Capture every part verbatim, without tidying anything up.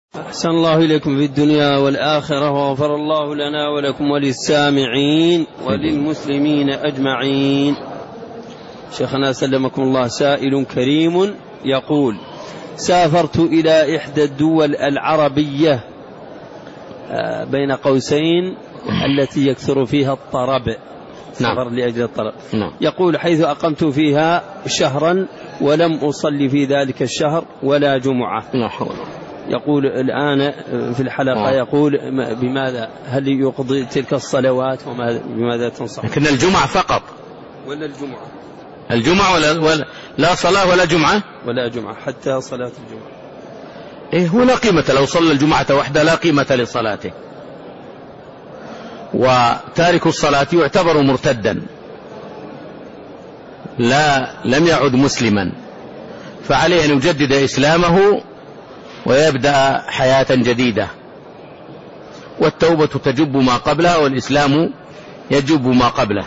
أحسن الله إليكم في الدنيا والآخرة، وغفر الله لنا ولكم وللسامعين وللمسلمين أجمعين. شيخنا سلمكم الله، سائل كريم يقول: سافرت إلى إحدى الدول العربية بين قوسين التي يكثر فيها الطرب، سفر لأجل الطرب. نعم. يقول: حيث أقمت فيها شهرا ولم أصلي في ذلك الشهر ولا جمعة. لا حول. يقول الآن في الحلقة، يقول: بماذا هل يقضي تلك الصلوات وبماذا تنصح؟ لكن الجمعة فقط ولا الجمعة؟ الجمعة ولا, ولا لا صلاة ولا جمعة ولا جمعة حتى صلاة الجمعة. إيه هو لا قيمة، لو صلى الجمعة وحده لا قيمة لصلاته، وتارك الصلاة يعتبر مرتدا، لا لم يعد مسلما، فعليه أن يجدد إسلامه ويبدأ حياة جديدة، والتوبة تجب ما قبلها والإسلام يجب ما قبله.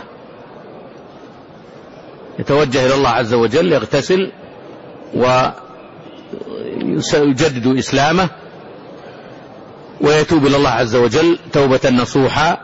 يتوجه إلى الله عز وجل، يغتسل ويجدد إسلامه ويتوب إلى الله عز وجل توبة نصوحا،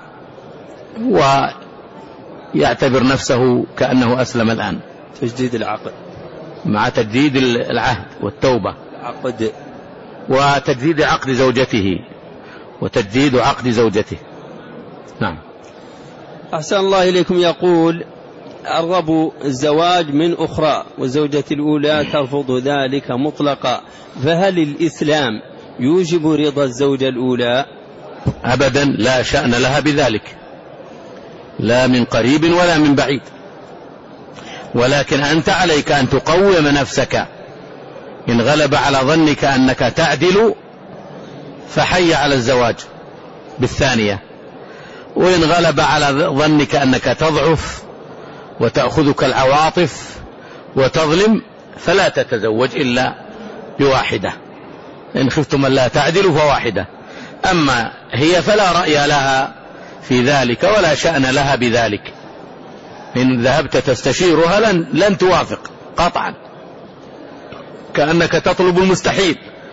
ويعتبر نفسه كأنه أسلم الآن. تجديد العقد مع تجديد العهد والتوبة، عقد وتجديد عقد زوجته وتجديد عقد زوجته. نعم. أحسن الله إليكم. يقول: أرغب الزواج من أخرى والزوجة الأولى ترفض ذلك مطلقا، فهل الإسلام يوجب رضا الزوجة الأولى؟ أبدا، لا شأن لها بذلك، لا من قريب ولا من بعيد، ولكن أنت عليك أن تقوم نفسك. إن غلب على ظنك أنك تعدل فحي على الزواج بالثانية، وإن غلب على ظنك أنك تضعف وتأخذك العواطف وتظلم فلا تتزوج إلا بواحدة. إن خفتم أن لا تعدلوا فواحدة. أما هي فلا رأي لها في ذلك ولا شأن لها بذلك. إن ذهبت تستشيرها لن, لن توافق قطعا، كأنك تطلب المستحيل.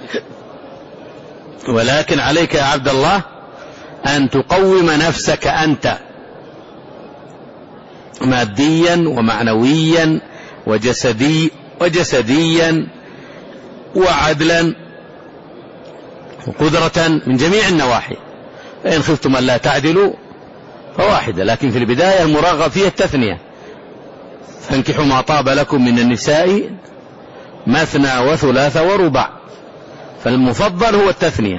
ولكن عليك يا عبد الله أن تقوم نفسك أنت ماديا ومعنويا وجسدي وجسديا وعدلا وقدرة من جميع النواحي. فإن خفتم أن لا تعدلوا فواحدة، لكن في البداية المراغب فيها التثنية. فانكحوا ما طاب لكم من النساء مثنى وثلاث ورباع، فالمفضل هو التثنية.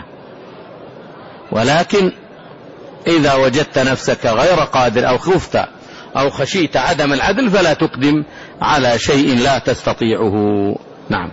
ولكن إذا وجدت نفسك غير قادر أو خفت أو خشيت عدم العدل فلا تقدم على شيء لا تستطيعه. نعم.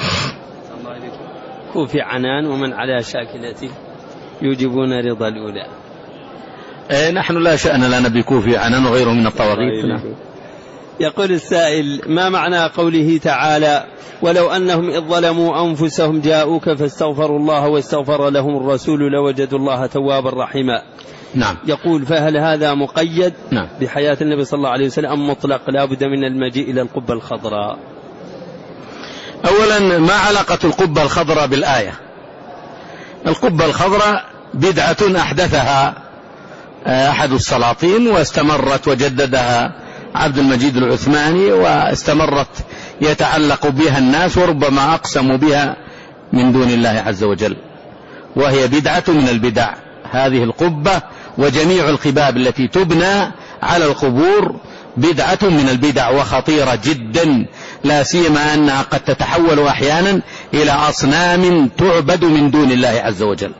كوفي عنان ومن على شاكلته يوجبون رضا الأولى. إيه نحن لا شأن لنا بكوفي عنان وغيره من الطواغيت. نعم. يقول السائل: ما معنى قوله تعالى: ولو أنهم إذ ظلموا أنفسهم جاءوك فاستغفروا الله واستغفر لهم الرسول لوجدوا الله توابا رحيما؟ نعم. يقول: فهل هذا مقيد نعم. بحياة النبي صلى الله عليه وسلم أم مطلق لا بد من المجيء إلى القبة الخضراء؟ أولا، ما علاقة القبة الخضراء بالآية؟ القبة الخضراء بدعة أحدثها أحد السلاطين واستمرت وجددها عبد المجيد العثماني، واستمرت يتعلق بها الناس وربما أقسموا بها من دون الله عز وجل، وهي بدعة من البدع. هذه القبة وجميع القباب التي تبنى على القبور بدعة من البدع وخطيرة جدا، لا سيما أنها قد تتحول أحيانا إلى أصنام تعبد من دون الله عز وجل.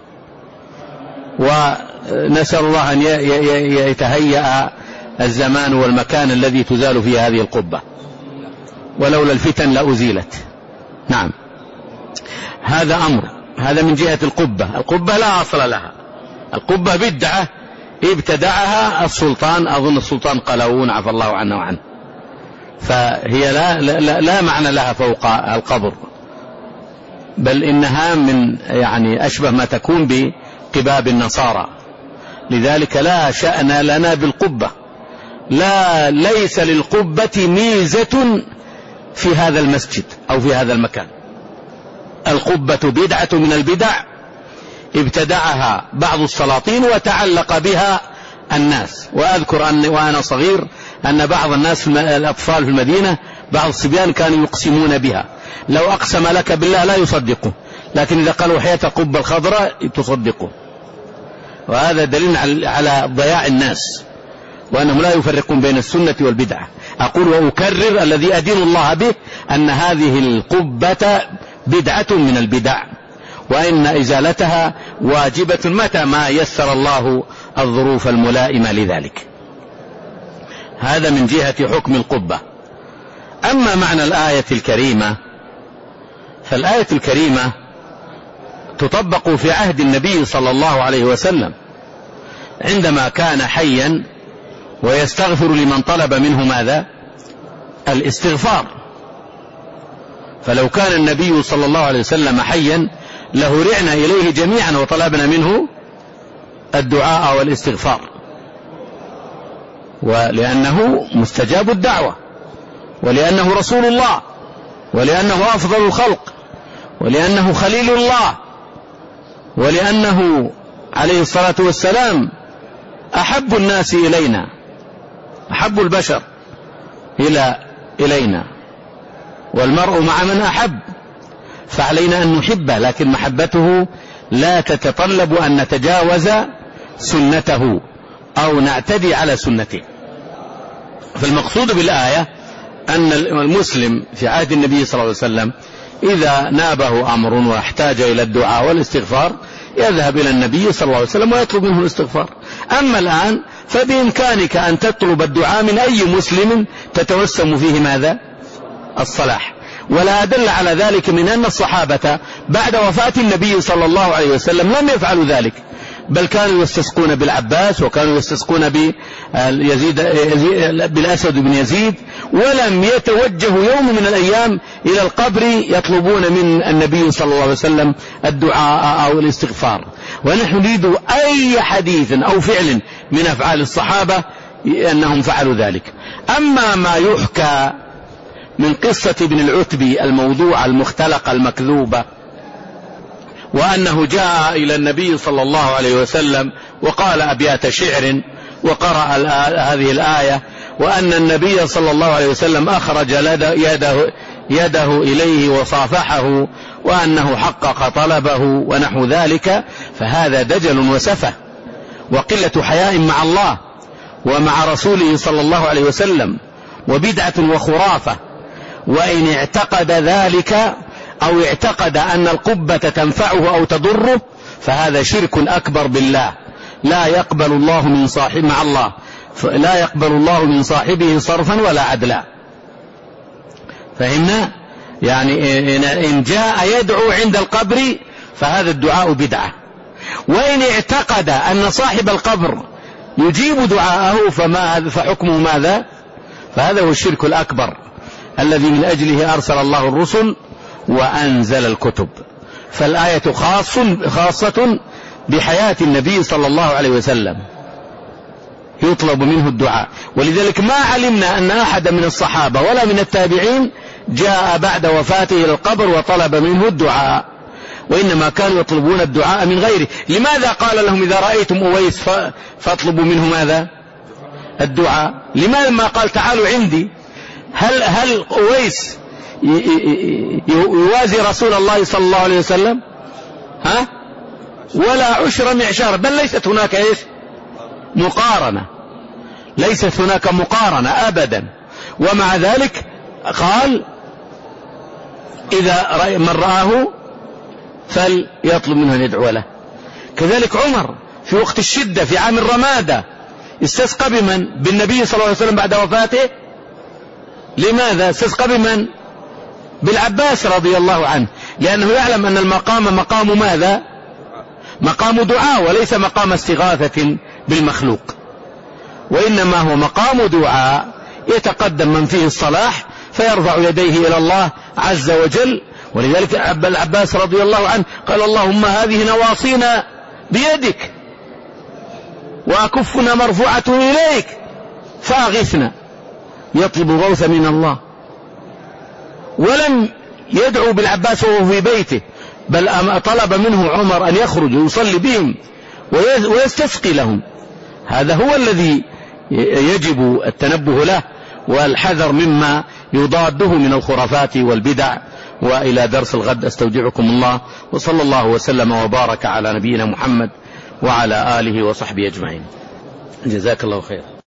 ونسأل الله أن يتهيأ الزمان والمكان الذي تزال فيه هذه القبة، ولولا الفتن لأزيلت. نعم. هذا أمر، هذا من جهة القبة. القبة لا أصل لها، القبة بدعة ابتدعها السلطان، أظن السلطان قلاوون عفى الله عنه وعنه، فهي لا, لا, لا معنى لها فوق القبر، بل إنها من يعني أشبه ما تكون بقباب النصارى. لذلك لا شأن لنا بالقبة، لا ليس للقبة ميزة في هذا المسجد أو في هذا المكان. القبة بدعة من البدع ابتدعها بعض السلاطين وتعلق بها الناس. وأذكر أن وأنا صغير أن بعض الناس الأطفال في المدينة بعض الصبيان كانوا يقسمون بها، لو أقسم لك بالله لا يصدقه، لكن إذا قالوا حياة القبة الخضراء تصدقه. وهذا دليل على ضياع الناس وأنهم لا يفرقون بين السنة والبدعة. أقول وأكرر الذي أدين الله به أن هذه القبة بدعة من البدع، وإن إزالتها واجبة متى ما يسر الله الظروف الملائمة لذلك. هذا من جهة حكم القبة. أما معنى الآية الكريمة، فالآية الكريمة تطبق في عهد النبي صلى الله عليه وسلم عندما كان حيا ويستغفر لمن طلب منه ماذا؟ الاستغفار. فلو كان النبي صلى الله عليه وسلم حيا لهرعنا إليه جميعا وطلبنا منه الدعاء والاستغفار، ولأنه مستجاب الدعوة، ولأنه رسول الله، ولأنه أفضل الخلق، ولأنه خليل الله، ولأنه عليه الصلاة والسلام أحب الناس إلينا، أحب البشر إلى إلينا، والمرء مع من أحب، فعلينا أن نحبه، لكن محبته لا تتطلب أن نتجاوز سنته أو نعتدي على سنته. فالمقصود بالآية أن المسلم في عهد النبي صلى الله عليه وسلم إذا نابه أمر واحتاج إلى الدعاء والاستغفار يذهب إلى النبي صلى الله عليه وسلم ويطلب منه الاستغفار. أما الآن فبإمكانك أن تطلب الدعاء من أي مسلم تتوسم فيه ماذا؟ الصلاح. ولا أدل على ذلك من أن الصحابة بعد وفاة النبي صلى الله عليه وسلم لم يفعلوا ذلك، بل كانوا يستسقون بالعباس، وكانوا يستسقون بيزيد بالأسود بن يزيد، ولم يتوجهوا يوم من الأيام إلى القبر يطلبون من النبي صلى الله عليه وسلم الدعاء أو الاستغفار. ونحن نريد أي حديث أو فعل من أفعال الصحابة أنهم فعلوا ذلك. أما ما يحكى من قصة ابن العتبي الموضوع المختلقة المكذوبة، وأنه جاء إلى النبي صلى الله عليه وسلم وقال أبيات شعر وقرأ هذه الآية، وأن النبي صلى الله عليه وسلم أخرج يده, يده إليه وصافحه، وأنه حقق طلبه ونحو ذلك، فهذا دجل وسفه وقلة حياء مع الله ومع رسوله صلى الله عليه وسلم، وبدعة وخرافة. وإن اعتقد ذلك أو اعتقد أن القبة تنفعه أو تضره فهذا شرك أكبر بالله، لا يقبل الله من صاحب مع الله لا يقبل الله من صاحبه صرفا ولا عدلا. فهمنا؟ يعني إن جاء يدعو عند القبر فهذا الدعاء بدعة. وإن اعتقد أن صاحب القبر يجيب دعاءه فما فحكمه ماذا؟ فهذا هو الشرك الأكبر الذي من أجله أرسل الله الرسل وأنزل الكتب. فالآية خاص خاصة بحياة النبي صلى الله عليه وسلم يطلب منه الدعاء. ولذلك ما علمنا أن أحد من الصحابة ولا من التابعين جاء بعد وفاته إلى القبر وطلب منه الدعاء، وإنما كانوا يطلبون الدعاء من غيره. لماذا قال لهم إذا رأيتم أويس فاطلبوا منه ماذا؟ الدعاء. لماذا ما قال تعالوا عندي؟ هل هل أويس يوازي رسول الله صلى الله عليه وسلم؟ ها؟ ولا عشر معشار، بل ليست هناك إيش؟ مقارنة، ليست هناك مقارنة أبدا. ومع ذلك قال إذا رأي من رآه فليطلب منه أن يدعو له. كذلك عمر في وقت الشدة في عام الرمادة استسقى بمن؟ بالنبي صلى الله عليه وسلم بعد وفاته. لماذا استسقى بمن؟ بالعباس رضي الله عنه، لأنه يعلم أن المقام مقام ماذا؟ مقام دعاء وليس مقام استغاثة بالمخلوق، وإنما هو مقام دعاء يتقدم من فيه الصلاح فيرفع يديه إلى الله عز وجل. ولذلك العباس رضي الله عنه قال اللهم هذه نواصينا بيدك وأكفنا مرفوعة إليك فأغثنا، يطلب غوث من الله. ولم يدعو بالعباس وهو في بيته، بل طلب منه عمر أن يخرج ويصلي بهم ويستسقي لهم. هذا هو الذي يجب التنبه له والحذر مما يضاده من الخرافات والبدع. وإلى درس الغد أستودعكم الله، وصلى الله وسلم وبارك على نبينا محمد وعلى آله وصحبه أجمعين. جزاك الله خير.